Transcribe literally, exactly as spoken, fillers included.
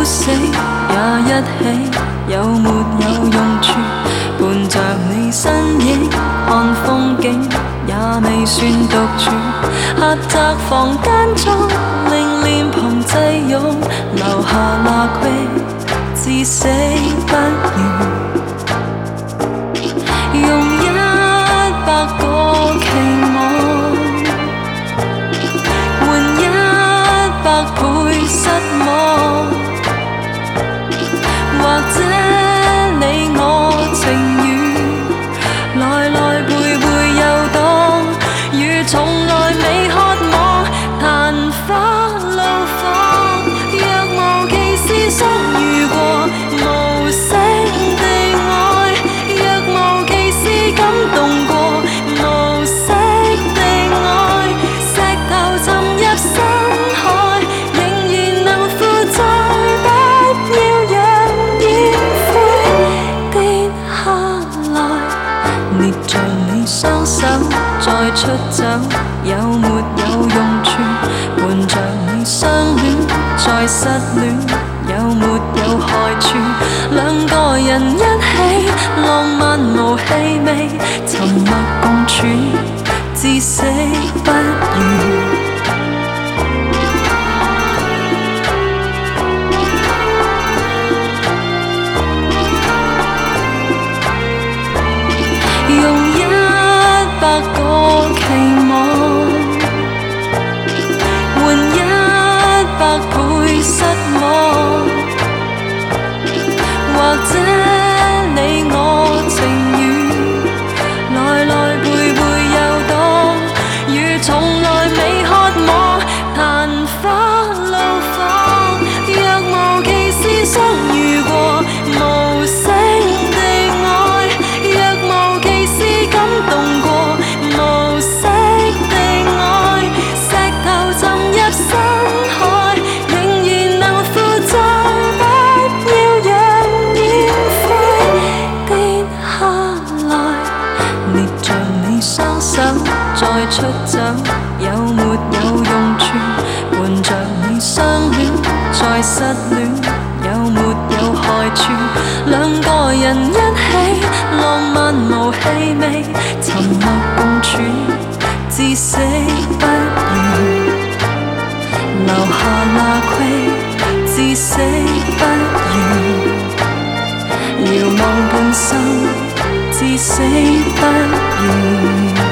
枯死也一起，有沒有用處？伴着你身影看風景，也未算獨處。狹窄房間中，令臉龐擠擁，留下罅隙，至死不渝。用一百個期望，換一百倍失望，或者你我情緣來來回回遊蕩，如從來未渴望曇花怒放。若無其事相遇過，無聲地愛；若無其事感動過，無息地愛。石頭沉入深海，仍然能負載，不要讓煙灰跌下來。捏着你雙手再出走，有沒有用處？伴着你相戀再失戀，有沒有害處？兩個人一起，浪漫無氣味，沉默共處，至死不渝。用一百個期望，換一百倍失望，或者你我情緣來來回回遊蕩，如從來未渴望曇花怒放。若無其事相遇過，無聲地愛；若無其事感動過，無息地愛。石頭沉入深海，仍然能負載，不要讓煙灰跌下來。捏着你雙手再出走，有沒有用處？伴着你相戀再失戀，有沒有害處？兩個人一起，浪漫無氣味，沉默共處，至死不渝。留下罅隙，至死不渝。遙望半生，至死不渝。